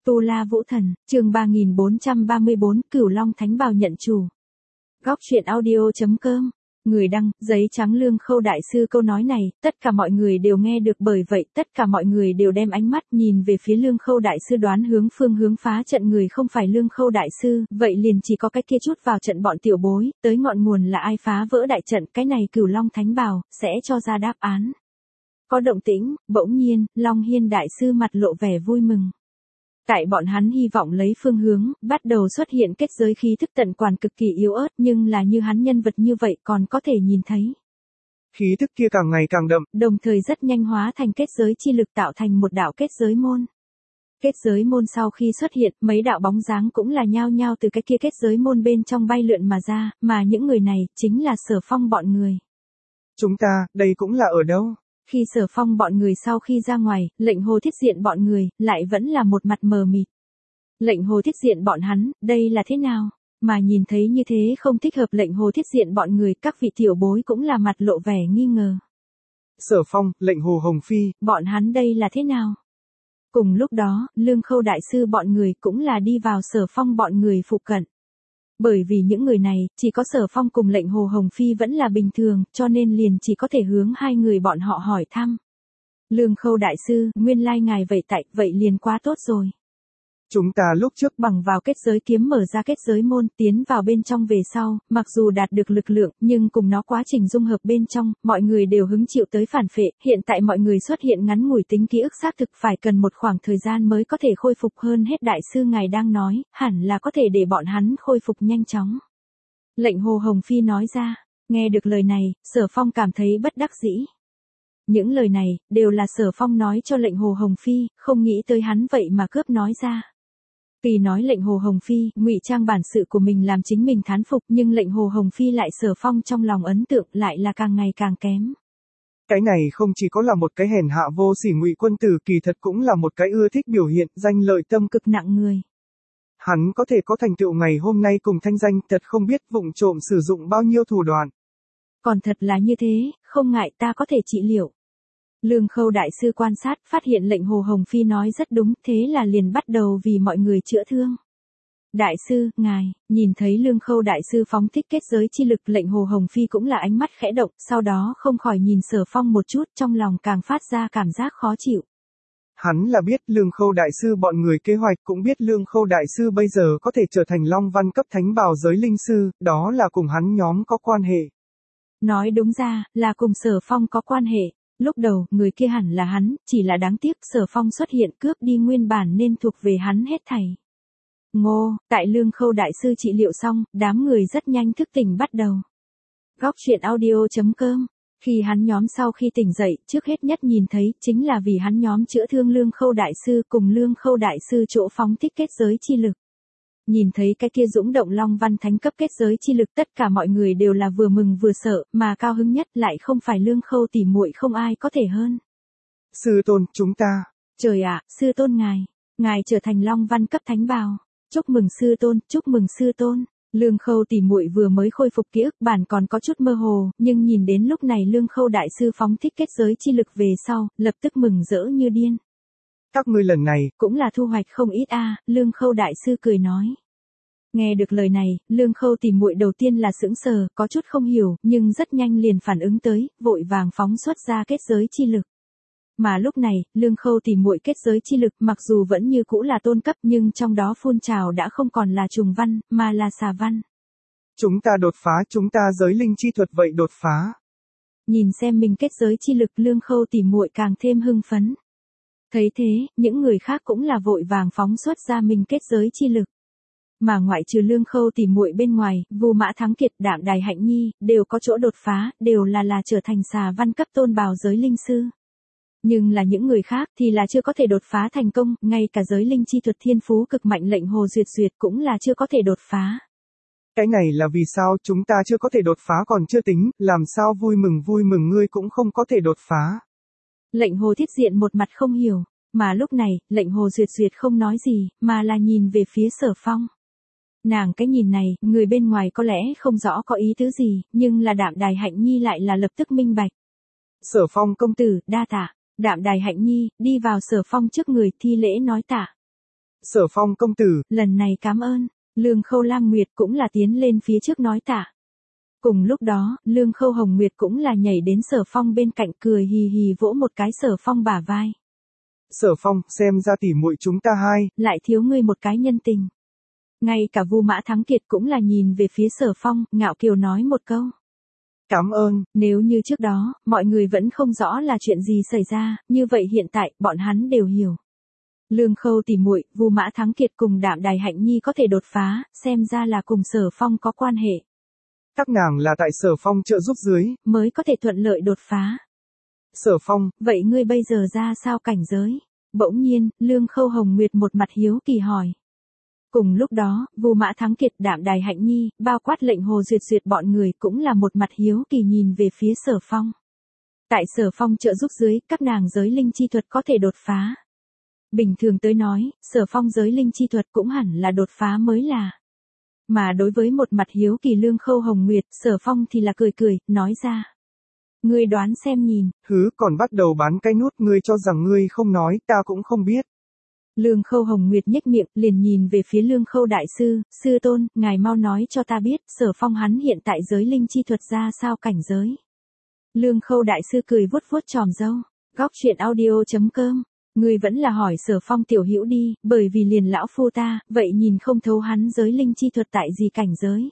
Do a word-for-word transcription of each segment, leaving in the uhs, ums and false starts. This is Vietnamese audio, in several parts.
Tu La Vũ Thần, chương ba nghìn bốn trăm ba mươi bốn, Cửu Long Thánh Bào nhận chủ. Góc truyện audio chấm com. Người đăng, giấy trắng Lương Khâu đại sư câu nói này, tất cả mọi người đều nghe được, bởi vậy tất cả mọi người đều đem ánh mắt nhìn về phía Lương Khâu đại sư, đoán hướng phương hướng phá trận người không phải Lương Khâu đại sư, vậy liền chỉ có cái kia chút vào trận bọn tiểu bối, tới ngọn nguồn là ai phá vỡ đại trận, cái này Cửu Long Thánh Bào sẽ cho ra đáp án. Có động tĩnh, bỗng nhiên, Long Hiên đại sư mặt lộ vẻ vui mừng. Tại bọn hắn hy vọng lấy phương hướng, bắt đầu xuất hiện kết giới khí thức tận quản cực kỳ yếu ớt, nhưng là như hắn nhân vật như vậy còn có thể nhìn thấy. Khí thức kia càng ngày càng đậm, đồng thời rất nhanh hóa thành kết giới chi lực tạo thành một đạo kết giới môn. Kết giới môn sau khi xuất hiện, mấy đạo bóng dáng cũng là nhao nhao từ cái kia kết giới môn bên trong bay lượn mà ra, mà những người này chính là Sở Phong bọn người. Chúng ta, đây cũng là ở đâu? Khi Sở Phong bọn người sau khi ra ngoài, Lệnh Hồ Thiết Diện bọn người, lại vẫn là một mặt mờ mịt. Lệnh Hồ Thiết Diện bọn hắn, đây là thế nào? Mà nhìn thấy như thế không thích hợp Lệnh Hồ Thiết Diện bọn người, các vị tiểu bối cũng là mặt lộ vẻ nghi ngờ. Sở Phong, Lệnh Hồ Hồng Phi, bọn hắn đây là thế nào? Cùng lúc đó, Lương Khâu đại sư bọn người cũng là đi vào Sở Phong bọn người phụ cận. Bởi vì những người này, chỉ có Sở Phong cùng Lệnh Hồ Hồng Phi vẫn là bình thường, cho nên liền chỉ có thể hướng hai người bọn họ hỏi thăm. Lương Khâu đại sư, nguyên lai ngài vậy tại, vậy liền quá tốt rồi. Chúng ta lúc trước bằng vào kết giới kiếm mở ra kết giới môn, tiến vào bên trong về sau, mặc dù đạt được lực lượng, nhưng cùng nó quá trình dung hợp bên trong, mọi người đều hứng chịu tới phản phệ, hiện tại mọi người xuất hiện ngắn ngủi tính ký ức xác thực phải cần một khoảng thời gian mới có thể khôi phục, hơn hết đại sư ngài đang nói, hẳn là có thể để bọn hắn khôi phục nhanh chóng. Lệnh Hồ Hồng Phi nói ra, nghe được lời này, Sở Phong cảm thấy bất đắc dĩ. Những lời này, đều là Sở Phong nói cho Lệnh Hồ Hồng Phi, không nghĩ tới hắn vậy mà cướp nói ra. Tuy nói Lệnh Hồ Hồng Phi, ngụy trang bản sự của mình làm chính mình thán phục, nhưng Lệnh Hồ Hồng Phi lại Sở Phong trong lòng ấn tượng lại là càng ngày càng kém. Cái này không chỉ có là một cái hèn hạ vô sỉ ngụy quân tử, kỳ thật cũng là một cái ưa thích biểu hiện, danh lợi tâm cực nặng người. Hắn có thể có thành tựu ngày hôm nay cùng thanh danh, thật không biết vụng trộm sử dụng bao nhiêu thủ đoạn. Còn thật là như thế, không ngại ta có thể trị liệu. Lương Khâu đại sư quan sát, phát hiện Lệnh Hồ Hồng Phi nói rất đúng, thế là liền bắt đầu vì mọi người chữa thương. Đại sư, ngài, nhìn thấy Lương Khâu đại sư phóng thích kết giới chi lực, Lệnh Hồ Hồng Phi cũng là ánh mắt khẽ động, sau đó không khỏi nhìn Sở Phong một chút, trong lòng càng phát ra cảm giác khó chịu. Hắn là biết Lương Khâu đại sư bọn người kế hoạch, cũng biết Lương Khâu đại sư bây giờ có thể trở thành Long Văn cấp thánh bào giới linh sư, đó là cùng hắn nhóm có quan hệ. Nói đúng ra, là cùng Sở Phong có quan hệ. Lúc đầu, người kia hẳn là hắn, chỉ là đáng tiếc Sở Phong xuất hiện cướp đi nguyên bản nên thuộc về hắn hết thảy. Ngô, tại Lương Khâu đại sư trị liệu xong, đám người rất nhanh thức tỉnh bắt đầu. Góc truyện audio chấm com. Khi hắn nhóm sau khi tỉnh dậy, trước hết nhất nhìn thấy, chính là vì hắn nhóm chữa thương Lương Khâu đại sư cùng Lương Khâu đại sư chỗ phóng thích kết giới chi lực. Nhìn thấy cái kia dũng động Long Văn Thánh cấp kết giới chi lực, tất cả mọi người đều là vừa mừng vừa sợ, mà cao hứng nhất lại không phải Lương Khâu tỉ muội, không ai có thể hơn. Sư tôn, chúng ta. Trời ạ, sư tôn ngài, ngài trở thành Long Văn cấp thánh bào. Chúc mừng sư tôn, chúc mừng sư tôn. Lương Khâu tỉ muội vừa mới khôi phục ký ức, bản còn có chút mơ hồ, nhưng nhìn đến lúc này Lương Khâu đại sư phóng thích kết giới chi lực về sau, lập tức mừng rỡ như điên. Các ngươi lần này, cũng là thu hoạch không ít a, à, Lương Khâu đại sư cười nói. Nghe được lời này, Lương Khâu tỉ muội đầu tiên là sững sờ, có chút không hiểu, nhưng rất nhanh liền phản ứng tới, vội vàng phóng xuất ra kết giới chi lực. Mà lúc này, Lương Khâu tỉ muội kết giới chi lực mặc dù vẫn như cũ là tôn cấp, nhưng trong đó phun trào đã không còn là trùng văn, mà là xà văn. Chúng ta đột phá, chúng ta giới linh chi thuật vậy đột phá. Nhìn xem mình kết giới chi lực, Lương Khâu tỉ muội càng thêm hưng phấn. Thấy thế, những người khác cũng là vội vàng phóng xuất ra mình kết giới chi lực. Mà ngoại trừ Lương Khâu tỉ muội bên ngoài, Vu Mã Thắng Kiệt, Đạm Đài Hạnh Nhi, đều có chỗ đột phá, đều là là trở thành xà văn cấp tôn bào giới linh sư. Nhưng là những người khác thì là chưa có thể đột phá thành công, ngay cả giới linh chi thuật thiên phú cực mạnh Lệnh Hồ Duyệt Duyệt cũng là chưa có thể đột phá. Cái này là vì sao chúng ta chưa có thể đột phá còn chưa tính, làm sao vui mừng vui mừng ngươi cũng không có thể đột phá. Lệnh Hồ Thiết Diện một mặt không hiểu, mà lúc này, Lệnh Hồ Duyệt Duyệt không nói gì, mà là nhìn về phía Sở Phong. Nàng cái nhìn này, người bên ngoài có lẽ không rõ có ý tứ gì, nhưng là Đạm Đài Hạnh Nhi lại là lập tức minh bạch. Sở Phong công tử, đa tạ. Đạm Đài Hạnh Nhi, đi vào Sở Phong trước người thi lễ nói tạ. Sở Phong công tử. Lần này cảm ơn. Lương Khâu Lam Nguyệt cũng là tiến lên phía trước nói tạ. Cùng lúc đó, Lương Khâu Hồng Nguyệt cũng là nhảy đến Sở Phong bên cạnh cười hì hì vỗ một cái Sở Phong bả vai. Sở Phong, xem ra tỉ muội chúng ta hai. Lại thiếu ngươi một cái nhân tình. Ngay cả Vu Mã Thắng Kiệt cũng là nhìn về phía Sở Phong, ngạo kiều nói một câu. Cảm ơn. Nếu như trước đó, mọi người vẫn không rõ là chuyện gì xảy ra, như vậy hiện tại, bọn hắn đều hiểu. Lương Khâu tỉ muội, Vu Mã Thắng Kiệt cùng Đạm Đài Hạnh Nhi có thể đột phá, xem ra là cùng Sở Phong có quan hệ. Các nàng là tại Sở Phong trợ giúp dưới, mới có thể thuận lợi đột phá. Sở Phong, vậy ngươi bây giờ ra sao cảnh giới? Bỗng nhiên, Lương Khâu Hồng Nguyệt một mặt hiếu kỳ hỏi. Cùng lúc đó, Vu Mã Thắng Kiệt, Đạm Đài Hạnh Nhi, bao quát Lệnh Hồ Duyệt Duyệt bọn người cũng là một mặt hiếu kỳ nhìn về phía Sở Phong. Tại Sở Phong trợ giúp dưới, các nàng giới linh chi thuật có thể đột phá. Bình thường tới nói, Sở Phong giới linh chi thuật cũng hẳn là đột phá mới là. Mà đối với một mặt hiếu kỳ Lương Khâu Hồng Nguyệt, Sở Phong thì là cười cười, nói ra. Ngươi đoán xem nhìn. Hứ, còn bắt đầu bán cái nút, ngươi cho rằng ngươi không nói, ta cũng không biết. Lương Khâu Hồng Nguyệt nhếch miệng, liền nhìn về phía Lương Khâu Đại Sư, sư tôn, ngài mau nói cho ta biết, Sở Phong hắn hiện tại giới linh chi thuật ra sao cảnh giới. Lương Khâu Đại Sư cười vuốt vuốt tròm râu, góc truyện audio chấm com. Ngươi vẫn là hỏi Sở Phong tiểu hữu đi, bởi vì liền lão phu ta, vậy nhìn không thấu hắn giới linh chi thuật tại gì cảnh giới.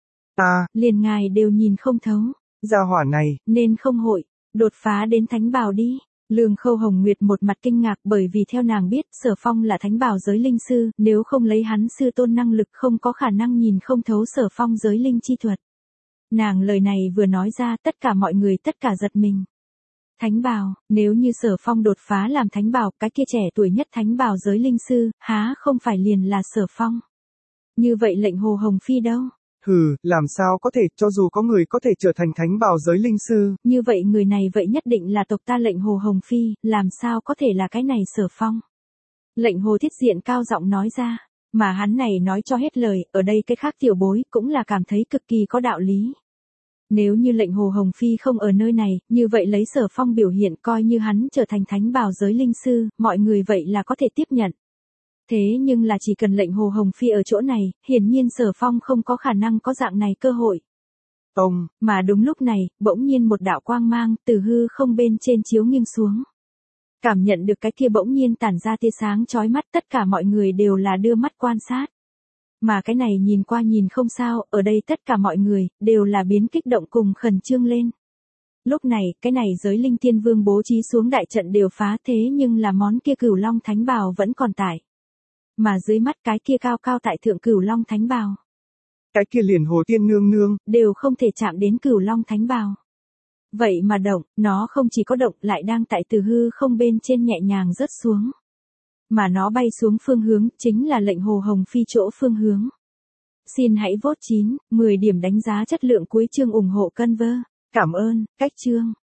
Ta, liền ngài đều nhìn không thấu. Gia hỏa này, nên không hội, đột phá đến thánh bào đi. Lương Khâu Hồng Nguyệt một mặt kinh ngạc bởi vì theo nàng biết Sở Phong là thánh bào giới linh sư, nếu không lấy hắn sư tôn năng lực không có khả năng nhìn không thấu Sở Phong giới linh chi thuật. Nàng lời này vừa nói ra tất cả mọi người tất cả giật mình. Thánh bào, nếu như Sở Phong đột phá làm thánh bào, cái kia trẻ tuổi nhất thánh bào giới linh sư, há không phải liền là Sở Phong. Như vậy Lệnh Hồ Hồng Phi đâu? Hừ, làm sao có thể, cho dù có người có thể trở thành thánh bào giới linh sư. Như vậy người này vậy nhất định là tộc ta Lệnh Hồ Hồng Phi, làm sao có thể là cái này Sở Phong. Lệnh Hồ Thiết Diện cao giọng nói ra, mà hắn này nói cho hết lời, ở đây cái khác tiểu bối cũng là cảm thấy cực kỳ có đạo lý. Nếu như Lệnh Hồ Hồng Phi không ở nơi này, như vậy lấy Sở Phong biểu hiện coi như hắn trở thành thánh bào giới linh sư, mọi người vậy là có thể tiếp nhận. Thế nhưng là chỉ cần Lệnh Hồ Hồng Phi ở chỗ này, hiển nhiên Sở Phong không có khả năng có dạng này cơ hội. Ông, mà đúng lúc này, bỗng nhiên một đạo quang mang từ hư không bên trên chiếu nghiêng xuống. Cảm nhận được cái kia bỗng nhiên tản ra tia sáng chói mắt, tất cả mọi người đều là đưa mắt quan sát. Mà cái này nhìn qua nhìn không sao, ở đây tất cả mọi người đều là biến kích động cùng khẩn trương lên. Lúc này, cái này giới linh tiên vương bố trí xuống đại trận đều phá thế nhưng là món kia Cửu Long Thánh Bào vẫn còn tại. Mà dưới mắt cái kia cao cao tại thượng Cửu Long Thánh Bào. Cái kia liền Hồ Tiên Nương Nương. Đều không thể chạm đến Cửu Long Thánh Bào. Vậy mà động, nó không chỉ có động lại đang tại từ hư không bên trên nhẹ nhàng rớt xuống. Mà nó bay xuống phương hướng, chính là Lệnh Hồ Hồng Phi chỗ phương hướng. Xin hãy vote chín, mười điểm đánh giá chất lượng cuối chương ủng hộ Conver. Cảm ơn, cách chương.